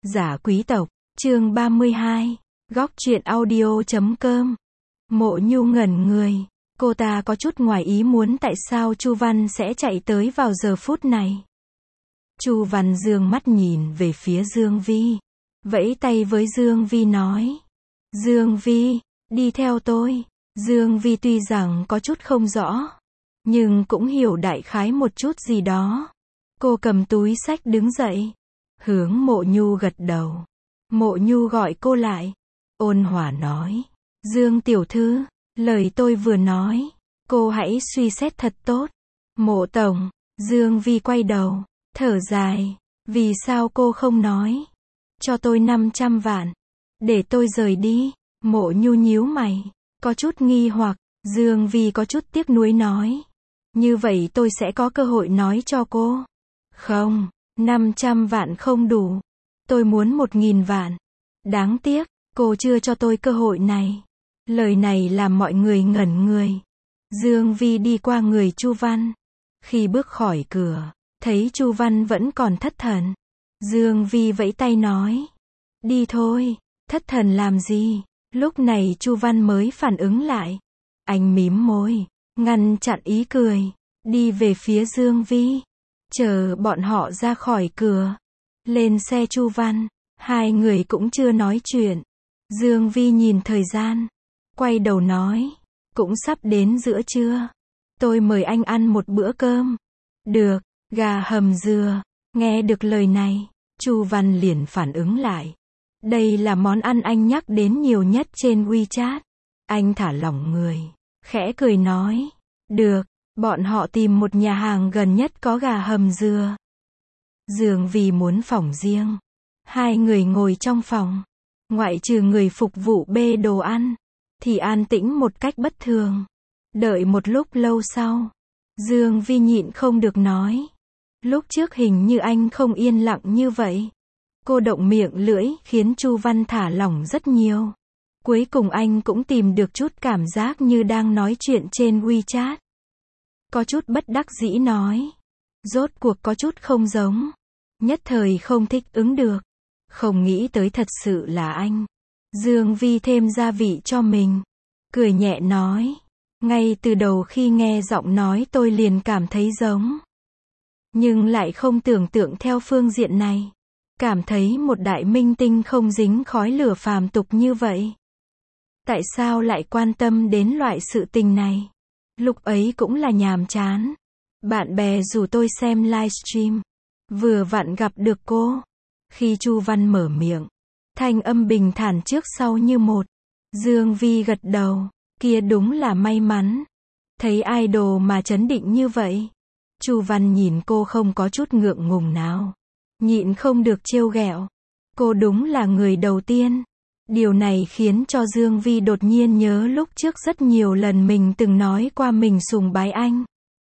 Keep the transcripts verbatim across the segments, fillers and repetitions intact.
Giả quý tộc, chương ba mươi hai, góc truyện audio chấm com. Mộ Nhu ngẩn người, cô ta có chút ngoài ý muốn tại sao Chu Văn sẽ chạy tới vào giờ phút này. Chu Văn dương mắt nhìn về phía Dương Vi, vẫy tay với Dương Vi nói: Dương Vi, đi theo tôi. Dương Vi tuy rằng có chút không rõ, nhưng cũng hiểu đại khái một chút gì đó. Cô cầm túi xách đứng dậy, hướng Mộ Nhu gật đầu. Mộ Nhu gọi cô lại, ôn hòa nói: Dương tiểu thư, lời tôi vừa nói, cô hãy suy xét thật tốt. Mộ tổng. Dương Vi quay đầu, thở dài: vì sao cô không nói cho tôi năm trăm vạn, để tôi rời đi? Mộ Nhu nhíu mày, có chút nghi hoặc. Dương Vi có chút tiếc nuối nói: như vậy tôi sẽ có cơ hội nói cho cô. Không, năm trăm vạn không đủ. Tôi muốn một nghìn vạn. Đáng tiếc, cô chưa cho tôi cơ hội này. Lời này làm mọi người ngẩn người. Dương Vi đi qua người Chu Văn. Khi bước khỏi cửa, thấy Chu Văn vẫn còn thất thần. Dương Vi vẫy tay nói: đi thôi. Thất thần làm gì? Lúc này Chu Văn mới phản ứng lại. Anh mím môi, ngăn chặn ý cười, đi về phía Dương Vi. Chờ bọn họ ra khỏi cửa, lên xe Chu Văn, hai người cũng chưa nói chuyện. Dương Vi nhìn thời gian, quay đầu nói: cũng sắp đến giữa trưa, tôi mời anh ăn một bữa cơm. Được. Gà hầm dừa. Nghe được lời này, Chu Văn liền phản ứng lại. Đây là món ăn anh nhắc đến nhiều nhất trên WeChat. Anh thả lỏng người, khẽ cười nói: được. Bọn họ tìm một nhà hàng gần nhất có gà hầm dừa. Dương Vi muốn phòng riêng. Hai người ngồi trong phòng, ngoại trừ người phục vụ bê đồ ăn, thì an tĩnh một cách bất thường. Đợi một lúc lâu sau, Dương Vi nhịn không được nói: lúc trước hình như anh không yên lặng như vậy. Cô động miệng lưỡi khiến Chu Văn thả lỏng rất nhiều. Cuối cùng anh cũng tìm được chút cảm giác như đang nói chuyện trên WeChat. Có chút bất đắc dĩ nói: rốt cuộc có chút không giống. Nhất thời không thích ứng được. Không nghĩ tới thật sự là anh. Dương Vi thêm gia vị cho mình, cười nhẹ nói: ngay từ đầu khi nghe giọng nói tôi liền cảm thấy giống. Nhưng lại không tưởng tượng theo phương diện này. Cảm thấy một đại minh tinh không dính khói lửa phàm tục như vậy. Tại sao lại quan tâm đến loại sự tình này? Lúc ấy cũng là nhàm chán. Bạn bè rủ tôi xem livestream. Vừa vặn gặp được cô. Khi Chu Văn mở miệng, thanh âm bình thản trước sau như một. Dương Vi gật đầu. Kia đúng là may mắn. Thấy idol mà trấn định như vậy. Chu Văn nhìn cô không có chút ngượng ngùng nào. Nhịn không được trêu ghẹo. Cô đúng là người đầu tiên. Điều này khiến cho Dương Vi đột nhiên nhớ lúc trước rất nhiều lần mình từng nói qua mình sùng bái anh.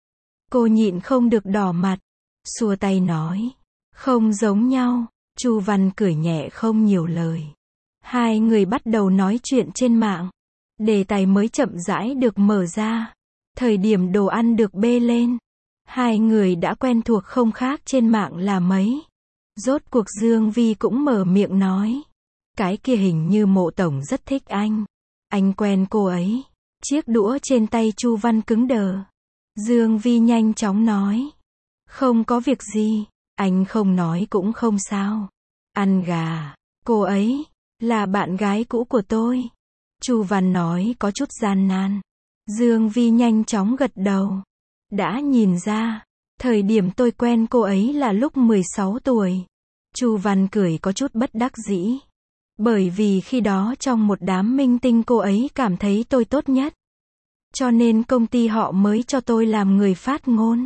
Cô nhịn không được đỏ mặt, xua tay nói: không giống nhau. Chu Văn cười nhẹ không nhiều lời. Hai người bắt đầu nói chuyện trên mạng. Đề tài mới chậm rãi được mở ra. Thời điểm đồ ăn được bê lên, hai người đã quen thuộc không khác trên mạng là mấy. Rốt cuộc Dương Vi cũng mở miệng nói: cái kia hình như Mộ tổng rất thích anh. Anh quen cô ấy. Chiếc đũa trên tay Chu Văn cứng đờ. Dương Vi nhanh chóng nói: không có việc gì, anh không nói cũng không sao. Ăn gà. Cô ấy là bạn gái cũ của tôi. Chu Văn nói có chút gian nan. Dương Vi nhanh chóng gật đầu. Đã nhìn ra, thời điểm tôi quen cô ấy là lúc mười sáu tuổi. Chu Văn cười có chút bất đắc dĩ. Bởi vì khi đó trong một đám minh tinh cô ấy cảm thấy tôi tốt nhất. Cho nên công ty họ mới cho tôi làm người phát ngôn.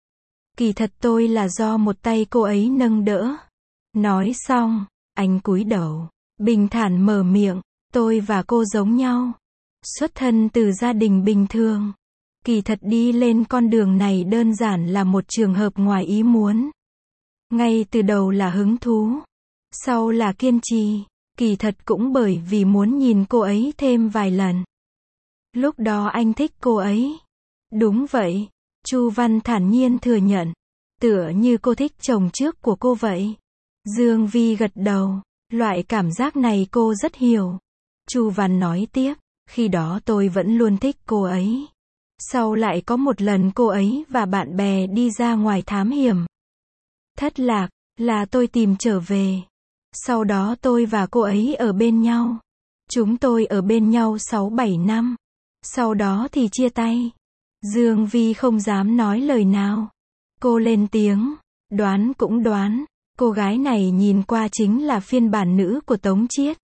Kỳ thật tôi là do một tay cô ấy nâng đỡ. Nói xong, anh cúi đầu, bình thản mở miệng: tôi và cô giống nhau. Xuất thân từ gia đình bình thường. Kỳ thật đi lên con đường này đơn giản là một trường hợp ngoài ý muốn. Ngay từ đầu là hứng thú, sau là kiên trì. Kỳ thật cũng bởi vì muốn nhìn cô ấy thêm vài lần. Lúc đó anh thích cô ấy. Đúng vậy. Chu Văn thản nhiên thừa nhận. Tựa như cô thích chồng trước của cô vậy. Dương Vi gật đầu. Loại cảm giác này cô rất hiểu. Chu Văn nói tiếp, khi đó tôi vẫn luôn thích cô ấy. Sau lại có một lần cô ấy và bạn bè đi ra ngoài thám hiểm. Thất lạc, là tôi tìm trở về. Sau đó tôi và cô ấy ở bên nhau. Chúng tôi ở bên nhau sáu bảy năm. Sau đó thì chia tay. Dương Vi không dám nói lời nào. Cô lên tiếng, đoán cũng đoán, cô gái này nhìn qua chính là phiên bản nữ của Tống Chiết.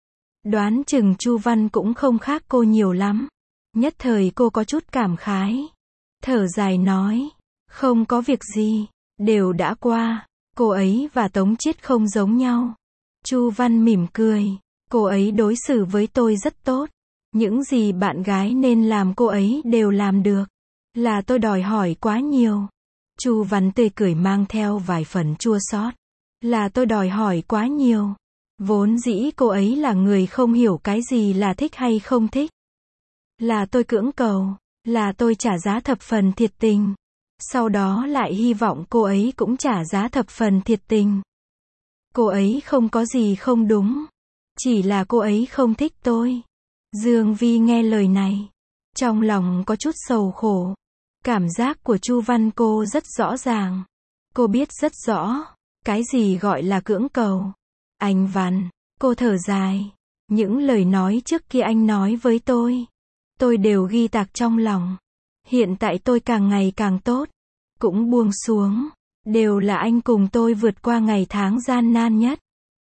Đoán chừng Chu Văn cũng không khác cô nhiều lắm. Nhất thời cô có chút cảm khái. Thở dài nói, không có việc gì, đều đã qua. Cô ấy và Tống Chiết không giống nhau. Chu Văn mỉm cười, cô ấy đối xử với tôi rất tốt. Những gì bạn gái nên làm cô ấy đều làm được. Là tôi đòi hỏi quá nhiều. Chu Văn tươi cười mang theo vài phần chua xót. Là tôi đòi hỏi quá nhiều. Vốn dĩ cô ấy là người không hiểu cái gì là thích hay không thích. Là tôi cưỡng cầu. Là tôi trả giá thập phần thiệt tình. Sau đó lại hy vọng cô ấy cũng trả giá thập phần thiệt tình. Cô ấy không có gì không đúng. Chỉ là cô ấy không thích tôi. Dương Vi nghe lời này. Trong lòng có chút sầu khổ. Cảm giác của Chu Văn cô rất rõ ràng. Cô biết rất rõ. Cái gì gọi là cưỡng cầu. Anh Văn. Cô thở dài. Những lời nói trước kia anh nói với tôi. Tôi đều ghi tạc trong lòng. Hiện tại tôi càng ngày càng tốt. Cũng buông xuống. Đều là anh cùng tôi vượt qua ngày tháng gian nan nhất.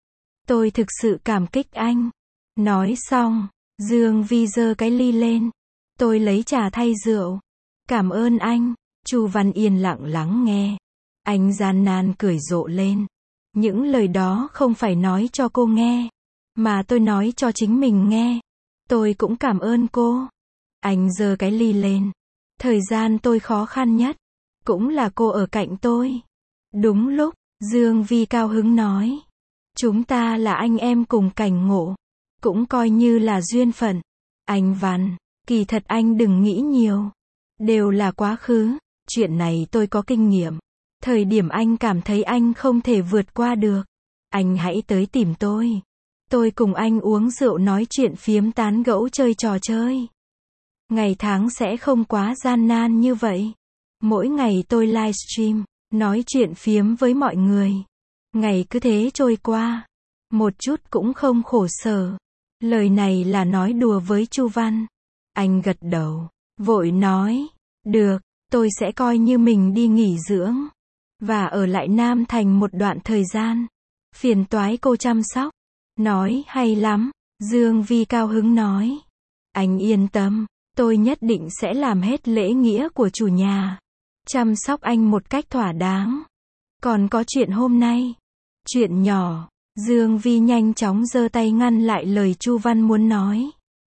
Tôi thực sự cảm kích anh. Nói xong, Dương Vi giơ cái ly lên. Tôi lấy trà thay rượu. Cảm ơn anh. Chu Văn yên lặng lắng nghe. Anh gian nan cười rộ lên. Những lời đó không phải nói cho cô nghe. Mà tôi nói cho chính mình nghe. Tôi cũng cảm ơn cô. Anh giơ cái ly lên. Thời gian tôi khó khăn nhất. Cũng là cô ở cạnh tôi. Đúng lúc, Dương Vi cao hứng nói. Chúng ta là anh em cùng cảnh ngộ. Cũng coi như là duyên phận. Anh Văn, kỳ thật anh đừng nghĩ nhiều. Đều là quá khứ. Chuyện này tôi có kinh nghiệm. Thời điểm anh cảm thấy anh không thể vượt qua được. Anh hãy tới tìm tôi. Tôi cùng anh uống rượu nói chuyện phiếm tán gẫu chơi trò chơi. Ngày tháng sẽ không quá gian nan như vậy. Mỗi ngày tôi livestream, nói chuyện phiếm với mọi người. Ngày cứ thế trôi qua. Một chút cũng không khổ sở. Lời này là nói đùa với Chu Văn. Anh gật đầu, vội nói. Được, tôi sẽ coi như mình đi nghỉ dưỡng. Và ở lại Nam Thành một đoạn thời gian. Phiền toái cô chăm sóc. Nói hay lắm. Dương Vi cao hứng nói. Anh yên tâm. Tôi nhất định sẽ làm hết lễ nghĩa của chủ nhà. Chăm sóc anh một cách thỏa đáng. Còn có chuyện hôm nay. Chuyện nhỏ. Dương Vi nhanh chóng giơ tay ngăn lại lời Chu Văn muốn nói.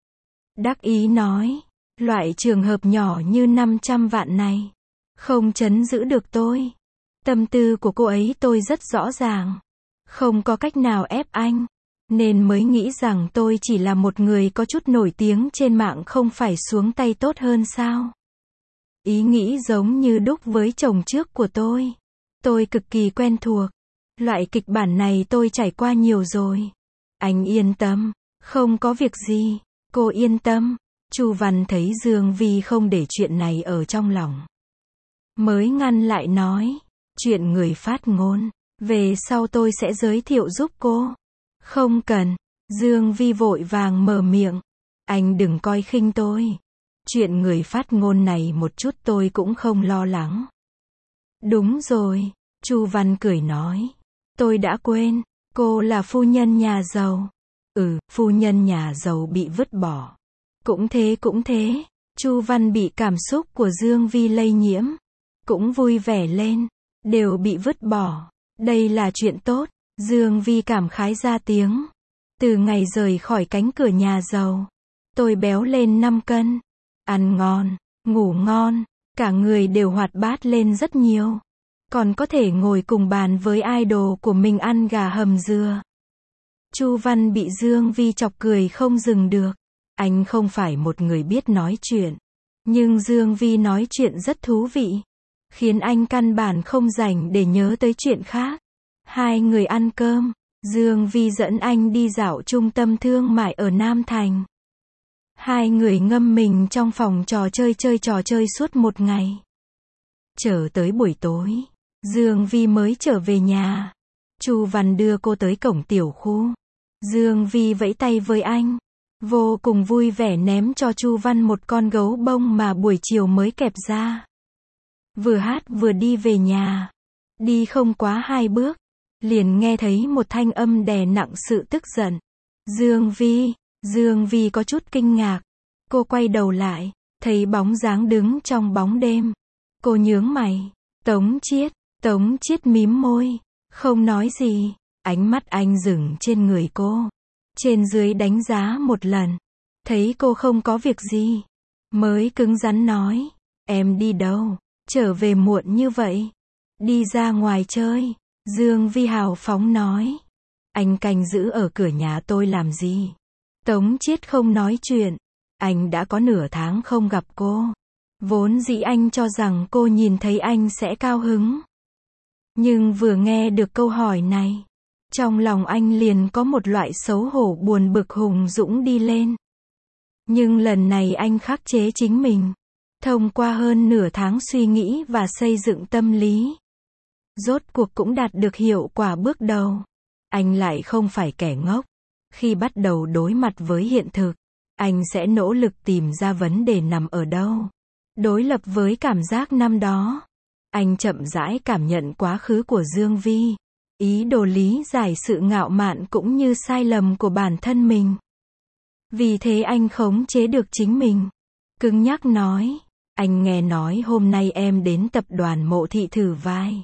Đắc ý nói. Loại trường hợp nhỏ như năm trăm vạn này. Không trấn giữ được tôi. Tâm tư của cô ấy tôi rất rõ ràng. Không có cách nào ép anh. Nên mới nghĩ rằng tôi chỉ là một người có chút nổi tiếng trên mạng không phải xuống tay tốt hơn sao. Ý nghĩ giống như đúc với chồng trước của tôi. Tôi cực kỳ quen thuộc. Loại kịch bản này tôi trải qua nhiều rồi. Anh yên tâm. Không có việc gì. Cô yên tâm. Chu Văn thấy Dương Vi không để chuyện này ở trong lòng. Mới ngăn lại nói. Chuyện người phát ngôn. Về sau tôi sẽ giới thiệu giúp cô. Không cần. Dương Vi vội vàng mở miệng. Anh đừng coi khinh tôi. Chuyện người phát ngôn này một chút tôi cũng không lo lắng. Đúng rồi. Chu Văn cười nói. Tôi đã quên. Cô là phu nhân nhà giàu. Ừ, phu nhân nhà giàu bị vứt bỏ. Cũng thế cũng thế. Chu Văn bị cảm xúc của Dương Vi lây nhiễm. Cũng vui vẻ lên. Đều bị vứt bỏ. Đây là chuyện tốt. Dương Vi cảm khái ra tiếng. Từ ngày rời khỏi cánh cửa nhà giàu. Tôi béo lên năm cân. Ăn ngon, ngủ ngon. Cả người đều hoạt bát lên rất nhiều. Còn có thể ngồi cùng bàn với idol của mình ăn gà hầm dừa. Chu Văn bị Dương Vi chọc cười không dừng được. Anh không phải một người biết nói chuyện. Nhưng Dương Vi nói chuyện rất thú vị. Khiến anh căn bản không rảnh để nhớ tới chuyện khác. Hai người ăn cơm, Dương Vi dẫn anh đi dạo trung tâm thương mại ở Nam Thành. Hai người ngâm mình trong phòng trò chơi chơi trò chơi suốt một ngày. Chờ tới buổi tối, Dương Vi mới trở về nhà. Chu Văn đưa cô tới cổng tiểu khu. Dương Vi vẫy tay với anh, vô cùng vui vẻ ném cho Chu Văn một con gấu bông mà buổi chiều mới kẹp ra. Vừa hát vừa đi về nhà. Đi không quá hai bước, liền nghe thấy một thanh âm đè nặng sự tức giận. Dương Vi, Dương Vi có chút kinh ngạc. Cô quay đầu lại, thấy bóng dáng đứng trong bóng đêm. Cô nhướng mày. Tống Chiết, Tống Chiết mím môi, không nói gì. Ánh mắt anh dừng trên người cô, trên dưới đánh giá một lần. Thấy cô không có việc gì, mới cứng rắn nói, em đi đâu, trở về muộn như vậy? Đi ra ngoài chơi. Dương Vi hào phóng nói. Anh canh giữ ở cửa nhà tôi làm gì? Tống Chiết không nói chuyện. Anh đã có nửa tháng không gặp cô. Vốn dĩ anh cho rằng cô nhìn thấy anh sẽ cao hứng. Nhưng vừa nghe được câu hỏi này, trong lòng anh liền có một loại xấu hổ buồn bực hùng dũng đi lên. Nhưng lần này anh khắc chế chính mình. Thông qua hơn nửa tháng suy nghĩ và xây dựng tâm lý, rốt cuộc cũng đạt được hiệu quả bước đầu. Anh lại không phải kẻ ngốc. Khi bắt đầu đối mặt với hiện thực, anh sẽ nỗ lực tìm ra vấn đề nằm ở đâu. Đối lập với cảm giác năm đó, anh chậm rãi cảm nhận quá khứ của Dương Vi, ý đồ lý giải sự ngạo mạn cũng như sai lầm của bản thân mình. Vì thế anh khống chế được chính mình. Cứng nhắc nói, anh nghe nói hôm nay em đến tập đoàn Mộ Thị thử vai,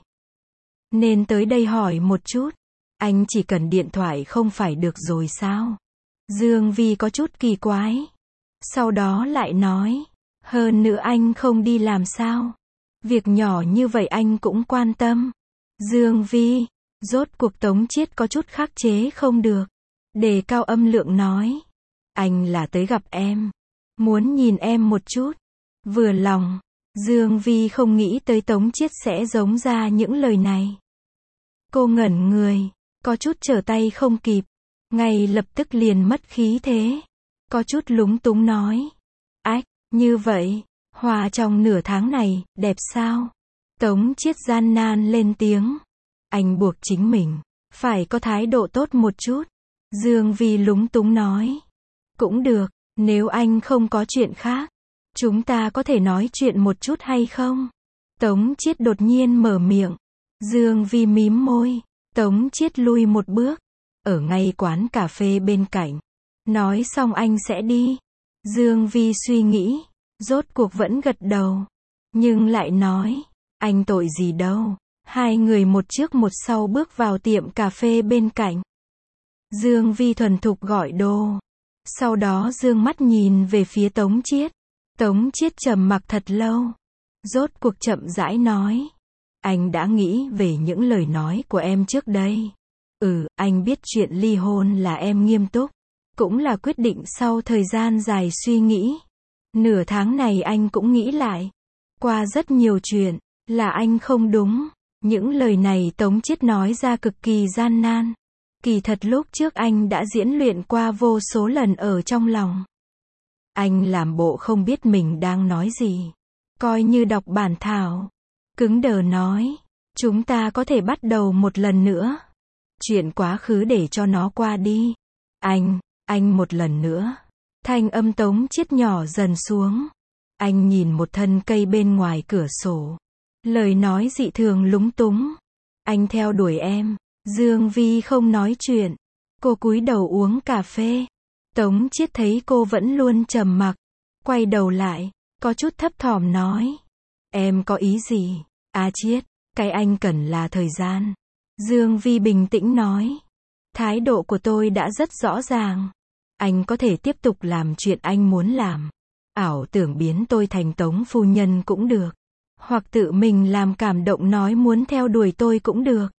nên tới đây hỏi một chút. Anh chỉ cần điện thoại không phải được rồi sao? Dương Vi có chút kỳ quái. Sau đó lại nói, hơn nữa anh không đi làm sao? Việc nhỏ như vậy anh cũng quan tâm. Dương Vi, rốt cuộc Tống Chiết có chút khắc chế không được. Đề cao âm lượng nói, anh là tới gặp em, muốn nhìn em một chút. Vừa lòng. Dương Vi không nghĩ tới Tống Chiết sẽ giống ra những lời này. Cô ngẩn người, có chút trở tay không kịp, ngay lập tức liền mất khí thế. Có chút lúng túng nói, ách, như vậy, Hòa trong nửa tháng này, đẹp sao? Tống Chiết gian nan lên tiếng. Anh buộc chính mình, phải có thái độ tốt một chút. Dương Vi lúng túng nói, cũng được, nếu anh không có chuyện khác, chúng ta có thể nói chuyện một chút hay không? Tống Chiết đột nhiên mở miệng. Dương Vi mím môi. Tống Chiết lui một bước, ở ngay quán cà phê bên cạnh. Nói xong anh sẽ đi. Dương Vi suy nghĩ, rốt cuộc vẫn gật đầu. Nhưng lại nói, anh tội gì đâu. Hai người một trước một sau bước vào tiệm cà phê bên cạnh. Dương Vi thuần thục gọi đồ. Sau đó dương mắt nhìn về phía Tống Chiết. Tống Chiết trầm mặc thật lâu. Rốt cuộc chậm rãi nói. Anh đã nghĩ về những lời nói của em trước đây. Ừ, anh biết chuyện ly hôn là em nghiêm túc. Cũng là quyết định sau thời gian dài suy nghĩ. Nửa tháng này anh cũng nghĩ lại. Qua rất nhiều chuyện, là anh không đúng. Những lời này Tống Chiết nói ra cực kỳ gian nan. Kỳ thật lúc trước anh đã diễn luyện qua vô số lần ở trong lòng. Anh làm bộ không biết mình đang nói gì. Coi như đọc bản thảo. Cứng đờ nói, chúng ta có thể bắt đầu một lần nữa. Chuyện quá khứ để cho nó qua đi. Anh, anh một lần nữa. Thanh âm Tống Chiết nhỏ dần xuống. Anh nhìn một thân cây bên ngoài cửa sổ. Lời nói dị thường lúng túng. Anh theo đuổi em. Dương Vi không nói chuyện. Cô cúi đầu uống cà phê. Tống Chiết thấy cô vẫn luôn trầm mặc. Quay đầu lại, có chút thấp thỏm nói. Em có ý gì? À Chiết, cái anh cần là thời gian. Dương Vi bình tĩnh nói. Thái độ của tôi đã rất rõ ràng. Anh có thể tiếp tục làm chuyện anh muốn làm. Ảo tưởng biến tôi thành Tống phu nhân cũng được. Hoặc tự mình làm cảm động nói muốn theo đuổi tôi cũng được.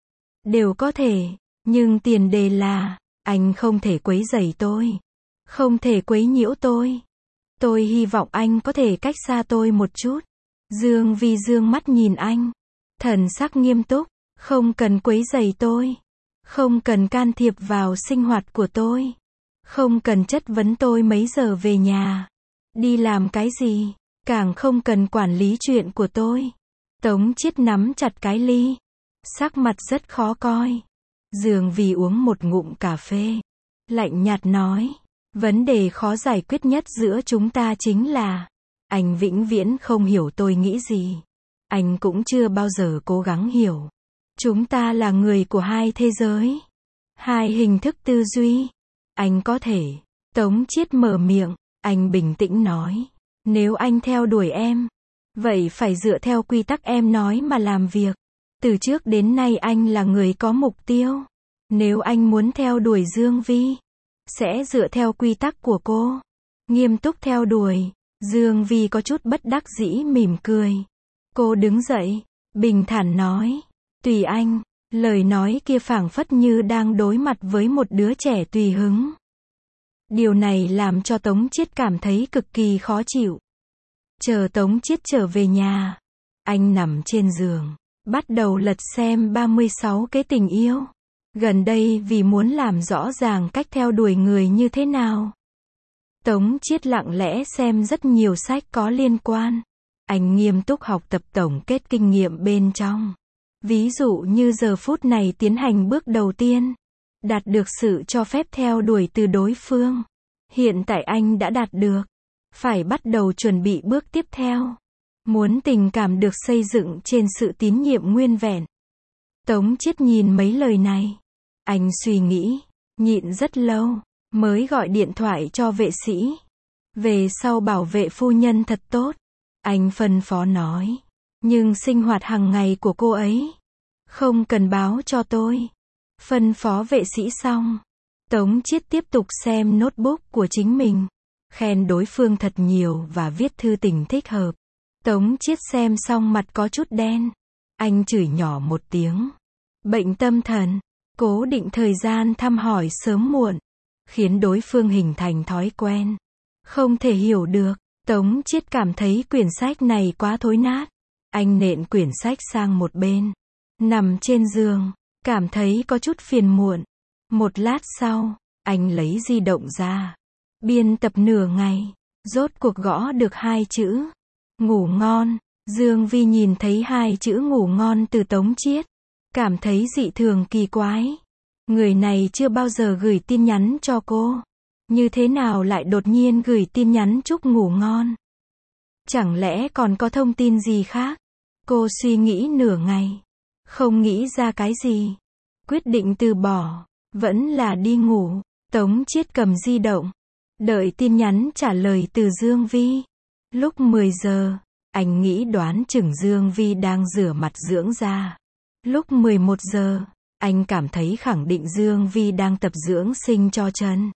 Đều có thể, nhưng tiền đề là, anh không thể quấy rầy tôi. Không thể quấy nhiễu tôi. Tôi hy vọng anh có thể cách xa tôi một chút. Dương Vi dương mắt nhìn anh. Thần sắc nghiêm túc. Không cần quấy rầy tôi. Không cần can thiệp vào sinh hoạt của tôi. Không cần chất vấn tôi mấy giờ về nhà. Đi làm cái gì. Càng không cần quản lý chuyện của tôi. Tống Chiết nắm chặt cái ly. Sắc mặt rất khó coi. Dương Vi uống một ngụm cà phê. Lạnh nhạt nói. Vấn đề khó giải quyết nhất giữa chúng ta chính là anh vĩnh viễn không hiểu tôi nghĩ gì. Anh cũng chưa bao giờ cố gắng hiểu. Chúng ta là người của hai thế giới. Hai hình thức tư duy. Anh có thể. Tống Chiết mở miệng. Anh bình tĩnh nói. Nếu anh theo đuổi em. Vậy phải dựa theo quy tắc em nói mà làm việc. Từ trước đến nay anh là người có mục tiêu. Nếu anh muốn theo đuổi Dương Vi. Sẽ dựa theo quy tắc của cô. Nghiêm túc theo đuổi. Dương Vi có chút bất đắc dĩ mỉm cười. Cô đứng dậy. Bình thản nói. Tùy anh. Lời nói kia phảng phất như đang đối mặt với một đứa trẻ tùy hứng. Điều này làm cho Tống Chiết cảm thấy cực kỳ khó chịu. Chờ Tống Chiết trở về nhà. Anh nằm trên giường. Bắt đầu lật xem ba mươi sáu cái tình yêu. Gần đây vì muốn làm rõ ràng cách theo đuổi người như thế nào. Tống Chiết lặng lẽ xem rất nhiều sách có liên quan. Anh nghiêm túc học tập tổng kết kinh nghiệm bên trong. Ví dụ như giờ phút này tiến hành bước đầu tiên. Đạt được sự cho phép theo đuổi từ đối phương. Hiện tại anh đã đạt được. Phải bắt đầu chuẩn bị bước tiếp theo. Muốn tình cảm được xây dựng trên sự tín nhiệm nguyên vẹn. Tống Chiết nhìn mấy lời này. Anh suy nghĩ, nhịn rất lâu, mới gọi điện thoại cho vệ sĩ. Về sau bảo vệ phu nhân thật tốt. Anh phân phó nói. Nhưng sinh hoạt hàng ngày của cô ấy. Không cần báo cho tôi. Phân phó vệ sĩ xong. Tống Chiết tiếp tục xem notebook của chính mình. Khen đối phương thật nhiều và viết thư tình thích hợp. Tống Chiết xem xong mặt có chút đen. Anh chửi nhỏ một tiếng. Bệnh tâm thần. Cố định thời gian thăm hỏi sớm muộn. Khiến đối phương hình thành thói quen. Không thể hiểu được. Tống Chiết cảm thấy quyển sách này quá thối nát. Anh nện quyển sách sang một bên. Nằm trên giường. Cảm thấy có chút phiền muộn. Một lát sau, anh lấy di động ra. Biên tập nửa ngày. Rốt cuộc gõ được hai chữ. Ngủ ngon. Dương Vi nhìn thấy hai chữ ngủ ngon từ Tống Chiết. Cảm thấy dị thường kỳ quái. Người này chưa bao giờ gửi tin nhắn cho cô. Như thế nào lại đột nhiên gửi tin nhắn chúc ngủ ngon? Chẳng lẽ còn có thông tin gì khác? Cô suy nghĩ nửa ngày. Không nghĩ ra cái gì. Quyết định từ bỏ. Vẫn là đi ngủ. Tống Chiết cầm di động. Đợi tin nhắn trả lời từ Dương Vi. Lúc mười giờ, anh nghĩ đoán chừng Dương Vi đang rửa mặt dưỡng da. Lúc mười một giờ, anh cảm thấy khẳng định Dương Vi đang tập dưỡng sinh cho chân.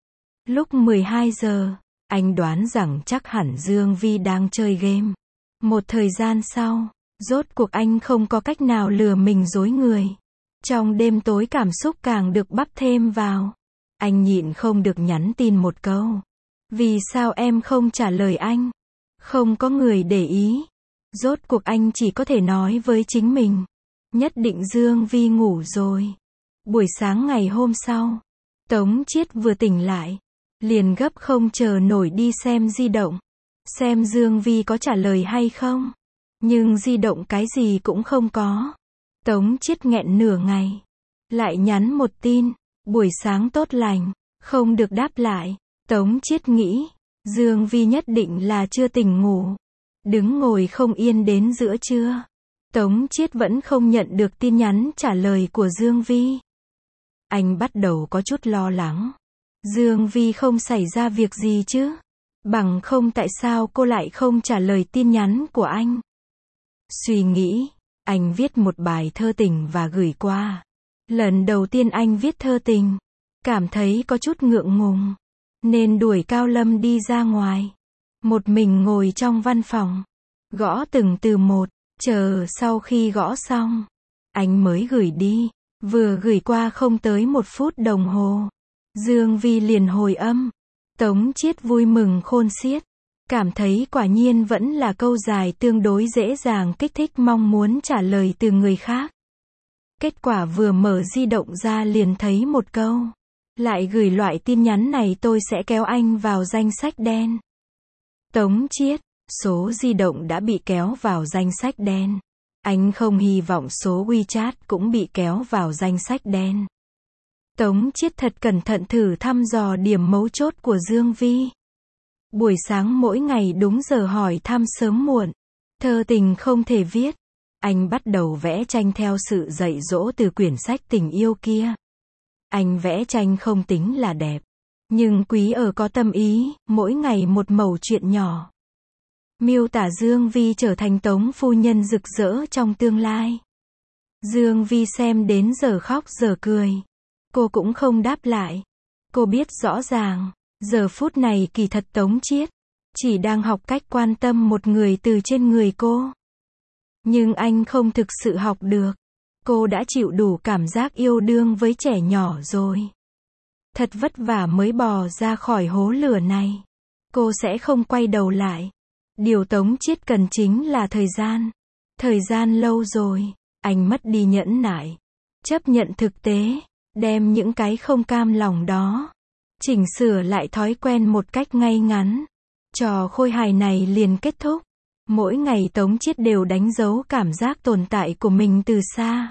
Lúc mười hai giờ, anh đoán rằng chắc hẳn Dương Vi đang chơi game. Một thời gian sau, rốt cuộc anh không có cách nào lừa mình dối người. Trong đêm tối cảm xúc càng được bắp thêm vào. Anh nhịn không được nhắn tin một câu. Vì sao em không trả lời anh? Không có người để ý. Rốt cuộc anh chỉ có thể nói với chính mình. Nhất định Dương Vi ngủ rồi. Buổi sáng ngày hôm sau, Tống Chiết vừa tỉnh lại. Liền gấp không chờ nổi đi xem di động. Xem Dương Vi có trả lời hay không. Nhưng di động cái gì cũng không có. Tống Chiết nghẹn nửa ngày. Lại nhắn một tin. Buổi sáng tốt lành. Không được đáp lại. Tống Chiết nghĩ. Dương Vi nhất định là chưa tỉnh ngủ. Đứng ngồi không yên đến giữa trưa. Tống Chiết vẫn không nhận được tin nhắn trả lời của Dương Vi. Anh bắt đầu có chút lo lắng. Dương Vi không xảy ra việc gì chứ? Bằng không tại sao cô lại không trả lời tin nhắn của anh? Suy nghĩ, anh viết một bài thơ tình và gửi qua. Lần đầu tiên anh viết thơ tình, cảm thấy có chút ngượng ngùng, nên đuổi Cao Lâm đi ra ngoài. Một mình ngồi trong văn phòng, gõ từng từ một, chờ sau khi gõ xong, anh mới gửi đi. Vừa gửi qua không tới một phút đồng hồ, Dương Vi liền hồi âm. Tống Chiết vui mừng khôn xiết, cảm thấy quả nhiên vẫn là câu dài tương đối dễ dàng kích thích mong muốn trả lời từ người khác. Kết quả vừa mở di động ra liền thấy một câu. Lại gửi loại tin nhắn này tôi sẽ kéo anh vào danh sách đen. Tống Chiết, số di động đã bị kéo vào danh sách đen. Anh không hy vọng số WeChat cũng bị kéo vào danh sách đen. Tống Chiết thật cẩn thận thử thăm dò điểm mấu chốt của Dương Vi. Buổi sáng mỗi ngày đúng giờ hỏi thăm sớm muộn. Thơ tình không thể viết. Anh bắt đầu vẽ tranh theo sự dạy dỗ từ quyển sách tình yêu kia. Anh vẽ tranh không tính là đẹp. Nhưng quý ở có tâm ý, mỗi ngày một mẩu chuyện nhỏ. Miêu tả Dương Vi trở thành Tống phu nhân rực rỡ trong tương lai. Dương Vi xem đến giờ khóc giờ cười. Cô cũng không đáp lại. Cô biết rõ ràng, giờ phút này kỳ thật Tống Chiết chỉ đang học cách quan tâm một người từ trên người cô. Nhưng anh không thực sự học được. Cô đã chịu đủ cảm giác yêu đương với trẻ nhỏ rồi. Thật vất vả mới bò ra khỏi hố lửa này. Cô sẽ không quay đầu lại. Điều Tống Chiết cần chính là thời gian. Thời gian lâu rồi, anh mất đi nhẫn nại. Chấp nhận thực tế, đem những cái không cam lòng đó. Chỉnh sửa lại thói quen một cách ngay ngắn. Trò khôi hài này liền kết thúc. Mỗi ngày Tống Chiết đều đánh dấu cảm giác tồn tại của mình từ xa.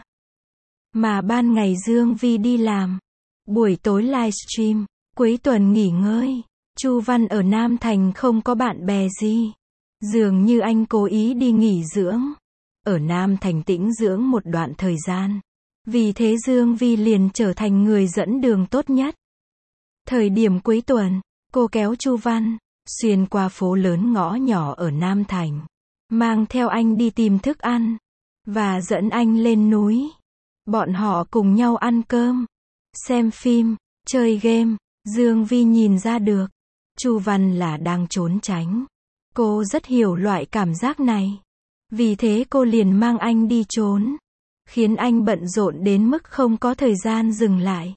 Mà ban ngày Dương Vi đi làm. Buổi tối livestream. Cuối tuần nghỉ ngơi. Chu Văn ở Nam Thành không có bạn bè gì. Dường như anh cố ý đi nghỉ dưỡng. Ở Nam Thành tĩnh dưỡng một đoạn thời gian. Vì thế Dương Vi liền trở thành người dẫn đường tốt nhất. Thời điểm cuối tuần, cô kéo Chu Văn, xuyên qua phố lớn ngõ nhỏ ở Nam Thành. Mang theo anh đi tìm thức ăn. Và dẫn anh lên núi. Bọn họ cùng nhau ăn cơm. Xem phim, chơi game. Dương Vi nhìn ra được. Chu Văn là đang trốn tránh. Cô rất hiểu loại cảm giác này. Vì thế cô liền mang anh đi trốn. Khiến anh bận rộn đến mức không có thời gian dừng lại.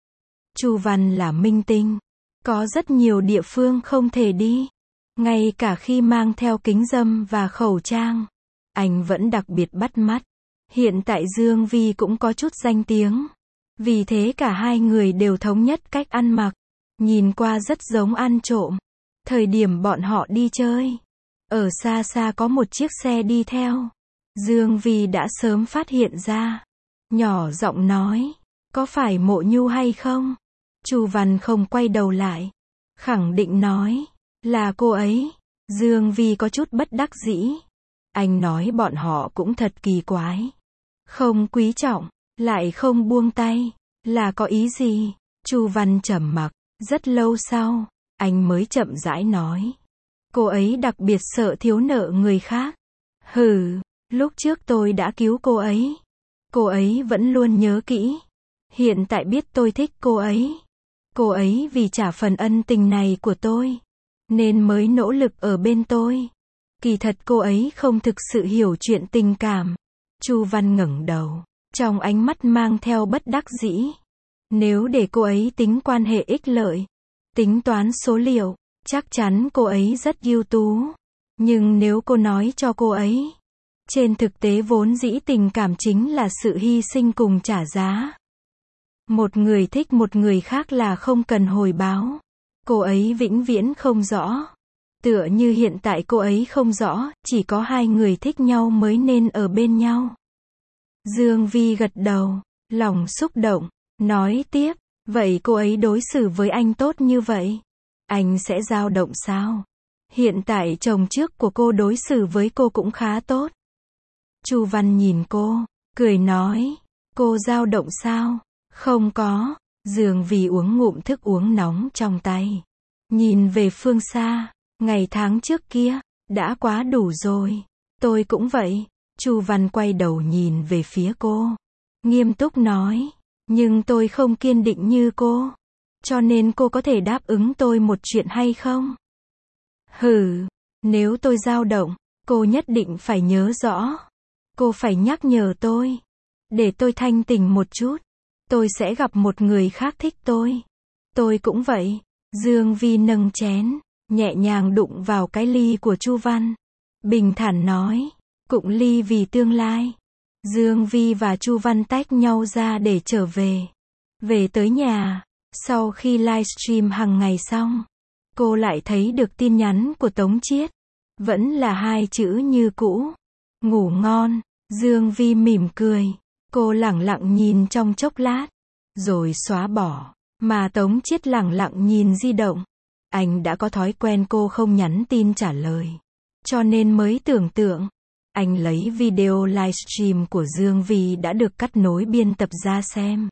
Chu Văn là minh tinh. Có rất nhiều địa phương không thể đi. Ngay cả khi mang theo kính râm và khẩu trang. Anh vẫn đặc biệt bắt mắt. Hiện tại Dương Vi cũng có chút danh tiếng. Vì thế cả hai người đều thống nhất cách ăn mặc. Nhìn qua rất giống ăn trộm. Thời điểm bọn họ đi chơi. Ở xa xa có một chiếc xe đi theo. Dương Vi đã sớm phát hiện ra. Nhỏ giọng nói. Có phải Mộ Nhu hay không? Chu Văn không quay đầu lại. Khẳng định nói. Là cô ấy. Dương Vi có chút bất đắc dĩ. Anh nói bọn họ cũng thật kỳ quái. Không quý trọng. Lại không buông tay. Là có ý gì? Chu Văn trầm mặc. Rất lâu sau. Anh mới chậm rãi nói. Cô ấy đặc biệt sợ thiếu nợ người khác. Hừ. Lúc trước tôi đã cứu cô ấy. Cô ấy vẫn luôn nhớ kỹ. Hiện tại biết tôi thích cô ấy. Cô ấy vì trả phần ân tình này của tôi. Nên mới nỗ lực ở bên tôi. Kỳ thật cô ấy không thực sự hiểu chuyện tình cảm. Chu Văn ngẩng đầu. Trong ánh mắt mang theo bất đắc dĩ. Nếu để cô ấy tính quan hệ ích lợi. Tính toán số liệu. Chắc chắn cô ấy rất ưu tú. Nhưng nếu cô nói cho cô ấy. Trên thực tế vốn dĩ tình cảm chính là sự hy sinh cùng trả giá. Một người thích một người khác là không cần hồi báo. Cô ấy vĩnh viễn không rõ. Tựa như hiện tại cô ấy không rõ, chỉ có hai người thích nhau mới nên ở bên nhau. Dương Vi gật đầu, lòng xúc động, nói tiếp, vậy cô ấy đối xử với anh tốt như vậy. Anh sẽ dao động sao? Hiện tại chồng trước của cô đối xử với cô cũng khá tốt. Chu Văn nhìn cô, cười nói, cô dao động sao? Không có. Dương Vi uống ngụm thức uống nóng trong tay. Nhìn về phương xa, ngày tháng trước kia, đã quá đủ rồi. Tôi cũng vậy. Chu Văn quay đầu nhìn về phía cô. Nghiêm túc nói, nhưng tôi không kiên định như cô. Cho nên cô có thể đáp ứng tôi một chuyện hay không? Hừ, nếu tôi dao động, cô nhất định phải nhớ rõ. Cô phải nhắc nhở tôi. Để tôi thanh tỉnh một chút. Tôi sẽ gặp một người khác thích tôi. Tôi cũng vậy. Dương Vi nâng chén, nhẹ nhàng đụng vào cái ly của Chu Văn. Bình thản nói, cụng ly vì tương lai. Dương Vi và Chu Văn tách nhau ra để trở về. Về tới nhà, sau khi livestream hàng ngày xong, cô lại thấy được tin nhắn của Tống Chiết. Vẫn là hai chữ như cũ. Ngủ ngon. Dương Vi mỉm cười. Cô lẳng lặng nhìn trong chốc lát, rồi xóa bỏ. Mà Tống Chiết lẳng lặng nhìn di động. Anh đã có thói quen cô không nhắn tin trả lời. Cho nên mới tưởng tượng. Anh lấy video livestream của Dương Vi đã được cắt nối biên tập ra xem.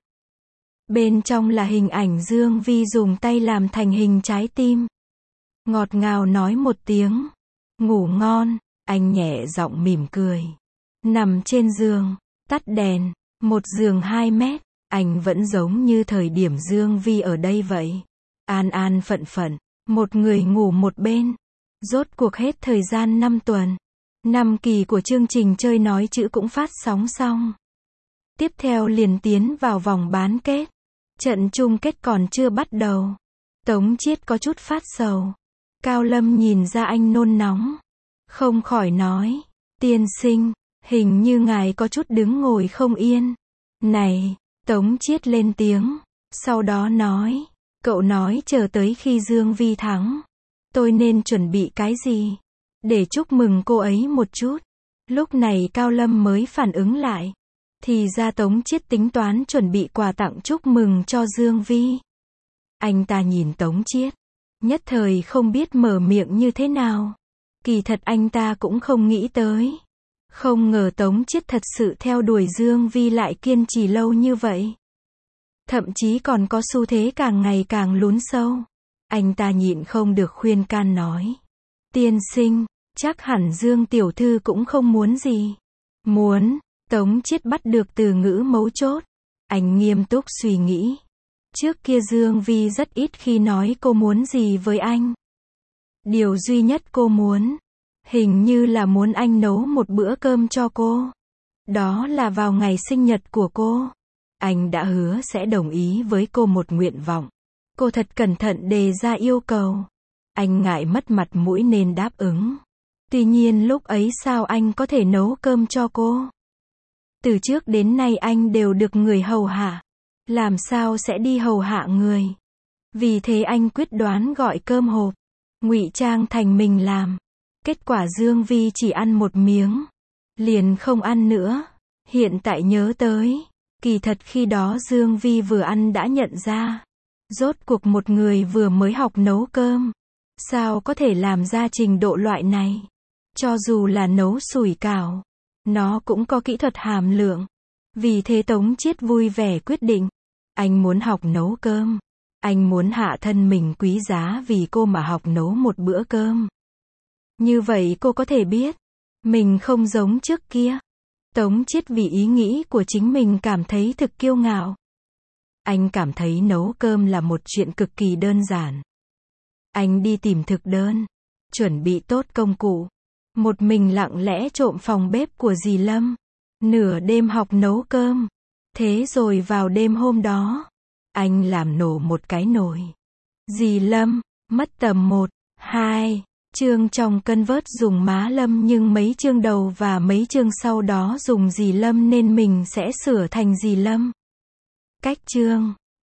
Bên trong là hình ảnh Dương Vi dùng tay làm thành hình trái tim. Ngọt ngào nói một tiếng. Ngủ ngon. Anh nhẹ giọng mỉm cười. Nằm trên giường, tắt đèn, một giường hai mét. Anh vẫn giống như thời điểm Dương Vi ở đây vậy. An an phận phận, một người ngủ một bên. Rốt cuộc hết thời gian năm tuần. Năm kỳ của chương trình chơi nói chữ cũng phát sóng xong. Tiếp theo liền tiến vào vòng bán kết. Trận chung kết còn chưa bắt đầu. Tống Chiết có chút phát sầu. Cao Lâm nhìn ra anh nôn nóng. Không khỏi nói. Tiên sinh, hình như ngài có chút đứng ngồi không yên. Này, Tống Chiết lên tiếng. Sau đó nói. Cậu nói chờ tới khi Dương Vi thắng. Tôi nên chuẩn bị cái gì? Để chúc mừng cô ấy một chút. Lúc này Cao Lâm mới phản ứng lại. Thì ra Tống Chiết tính toán chuẩn bị quà tặng chúc mừng cho Dương Vi. Anh ta nhìn Tống Chiết. Nhất thời không biết mở miệng như thế nào. Kỳ thật anh ta cũng không nghĩ tới. Không ngờ Tống Chiết thật sự theo đuổi Dương Vi lại kiên trì lâu như vậy. Thậm chí còn có xu thế càng ngày càng lún sâu. Anh ta nhịn không được khuyên can nói. Tiên sinh, chắc hẳn Dương tiểu thư cũng không muốn gì. Muốn. Tống Chiết bắt được từ ngữ mấu chốt. Anh nghiêm túc suy nghĩ. Trước kia Dương Vi rất ít khi nói cô muốn gì với anh. Điều duy nhất cô muốn, hình như là muốn anh nấu một bữa cơm cho cô. Đó là vào ngày sinh nhật của cô. Anh đã hứa sẽ đồng ý với cô một nguyện vọng. Cô thật cẩn thận đề ra yêu cầu. Anh ngại mất mặt mũi nên đáp ứng. Tuy nhiên lúc ấy sao anh có thể nấu cơm cho cô? Từ trước đến nay anh đều được người hầu hạ. Làm sao sẽ đi hầu hạ người? Vì thế anh quyết đoán gọi cơm hộp, ngụy trang thành mình làm. Kết quả Dương Vi chỉ ăn một miếng, liền không ăn nữa. Hiện tại nhớ tới, kỳ thật khi đó Dương Vi vừa ăn đã nhận ra. Rốt cuộc một người vừa mới học nấu cơm, sao có thể làm ra trình độ loại này? Cho dù là nấu sủi cảo, nó cũng có kỹ thuật hàm lượng. Vì thế Tống Chiết vui vẻ quyết định. Anh muốn học nấu cơm. Anh muốn hạ thân mình quý giá vì cô mà học nấu một bữa cơm. Như vậy cô có thể biết, mình không giống trước kia. Tống Chiết vì ý nghĩ của chính mình cảm thấy thực kiêu ngạo. Anh cảm thấy nấu cơm là một chuyện cực kỳ đơn giản. Anh đi tìm thực đơn, chuẩn bị tốt công cụ. Một mình lặng lẽ trộm phòng bếp của dì Lâm. Nửa đêm học nấu cơm. Thế rồi vào đêm hôm đó, anh làm nổ một cái nồi. Dì Lâm, mất tầm một, hai chương trong cân vớt dùng má Lâm nhưng mấy chương đầu và mấy chương sau đó dùng dì Lâm nên mình sẽ sửa thành dì Lâm. Cách chương